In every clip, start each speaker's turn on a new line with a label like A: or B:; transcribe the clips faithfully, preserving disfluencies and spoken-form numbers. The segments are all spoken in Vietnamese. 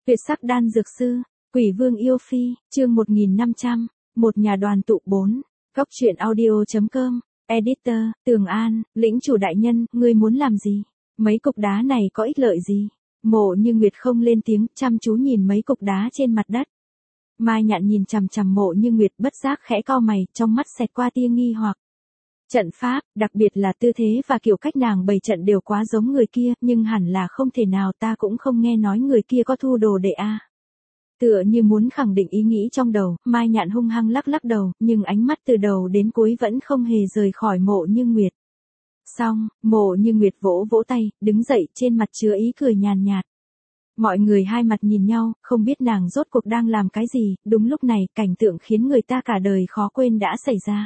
A: Tuyệt sắc đan dược sư, Quỷ Vương yêu phi, chương một nghìn năm trăm, một nhà đoàn tụ bốn, Cóc truyện audio chấm com, Editor, Tường An, lĩnh chủ đại nhân, ngươi muốn làm gì? Mấy cục đá này có ích lợi gì? Mộ Như Nguyệt không lên tiếng, chăm chú nhìn mấy cục đá trên mặt đất. Mai Nhạn nhìn chằm chằm Mộ Như Nguyệt, bất giác khẽ cau mày, trong mắt xẹt qua tia nghi hoặc. Trận pháp, đặc biệt là tư thế và kiểu cách nàng bày trận đều quá giống người kia, nhưng hẳn là không thể nào, ta cũng không nghe nói người kia có thu đồ đệ a. Tựa như muốn khẳng định ý nghĩ trong đầu, Mai Nhạn hung hăng lắc lắc đầu, nhưng ánh mắt từ đầu đến cuối vẫn không hề rời khỏi Mộ Như Nguyệt. Xong, Mộ Như Nguyệt vỗ vỗ tay, đứng dậy, trên mặt chứa ý cười nhàn nhạt. Mọi người hai mặt nhìn nhau, không biết nàng rốt cuộc đang làm cái gì, đúng lúc này, cảnh tượng khiến người ta cả đời khó quên đã xảy ra.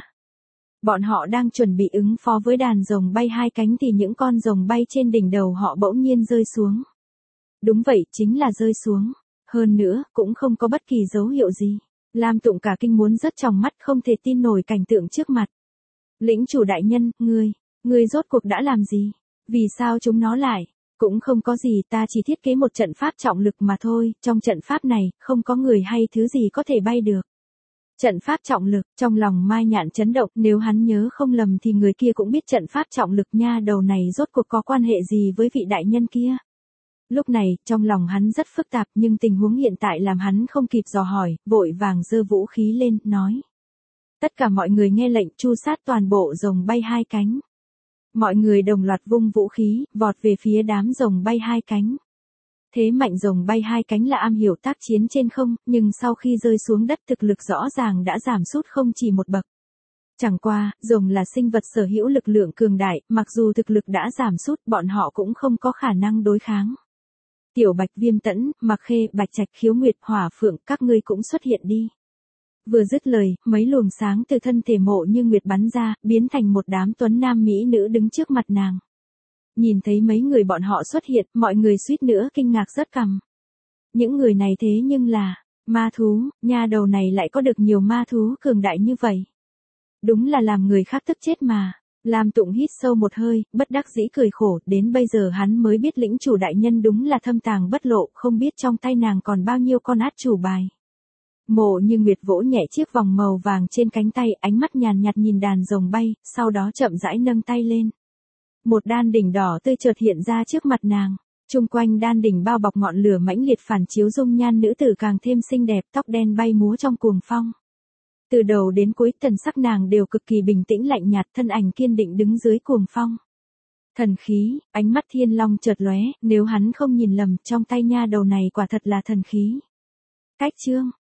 A: Bọn họ đang chuẩn bị ứng phó với đàn rồng bay hai cánh thì những con rồng bay trên đỉnh đầu họ bỗng nhiên rơi xuống. Đúng vậy, chính là rơi xuống. Hơn nữa, cũng không có bất kỳ dấu hiệu gì. Lam Tụng cả kinh muốn rớt tròng mắt, không thể tin nổi cảnh tượng trước mặt. Lĩnh chủ đại nhân, ngươi, ngươi rốt cuộc đã làm gì? Vì sao chúng nó lại? Cũng không có gì, ta chỉ thiết kế một trận pháp trọng lực mà thôi, trong trận pháp này, không có người hay thứ gì có thể bay được. Trận pháp trọng lực, trong lòng Mai Nhạn chấn động, nếu hắn nhớ không lầm thì người kia cũng biết trận pháp trọng lực nha, đầu này rốt cuộc có quan hệ gì với vị đại nhân kia. Lúc này, trong lòng hắn rất phức tạp, nhưng tình huống hiện tại làm hắn không kịp dò hỏi, vội vàng giơ vũ khí lên, nói. Tất cả mọi người nghe lệnh, tru sát toàn bộ rồng bay hai cánh. Mọi người đồng loạt vung vũ khí, vọt về phía đám rồng bay hai cánh. Thế mạnh rồng bay hai cánh là am hiểu tác chiến trên không, nhưng sau khi rơi xuống đất thực lực rõ ràng đã giảm sút không chỉ một bậc. Chẳng qua, rồng là sinh vật sở hữu lực lượng cường đại, mặc dù thực lực đã giảm sút, bọn họ cũng không có khả năng đối kháng. Tiểu Bạch, Viêm Tẫn, Mặc Khê, Bạch Trạch, Khiếu Nguyệt, Hỏa Phượng, các ngươi cũng xuất hiện đi. Vừa dứt lời, mấy luồng sáng từ thân thể Mộ Như Nguyệt bắn ra, biến thành một đám tuấn nam mỹ nữ đứng trước mặt nàng. Nhìn thấy mấy người bọn họ xuất hiện, mọi người suýt nữa kinh ngạc rớt cằm. Những người này thế nhưng là ma thú, nha đầu này lại có được nhiều ma thú cường đại như vậy. Đúng là làm người khác tức chết mà. Lam Tụng hít sâu một hơi, bất đắc dĩ cười khổ, đến bây giờ hắn mới biết lĩnh chủ đại nhân đúng là thâm tàng bất lộ, không biết trong tay nàng còn bao nhiêu con át chủ bài. Mộ Như Nguyệt vỗ nhẹ chiếc vòng màu vàng trên cánh tay, ánh mắt nhàn nhạt nhìn đàn rồng bay, sau đó chậm rãi nâng tay lên. Một đan đỉnh đỏ tươi chợt hiện ra trước mặt nàng, chung quanh đan đỉnh bao bọc ngọn lửa mãnh liệt phản chiếu dung nhan nữ tử càng thêm xinh đẹp, tóc đen bay múa trong cuồng phong. Từ đầu đến cuối, thần sắc nàng đều cực kỳ bình tĩnh lạnh nhạt, thân ảnh kiên định đứng dưới cuồng phong. Thần khí, ánh mắt Thiên Long chợt lóe, nếu hắn không nhìn lầm, trong tay nha đầu này quả thật là thần khí. Cách chương,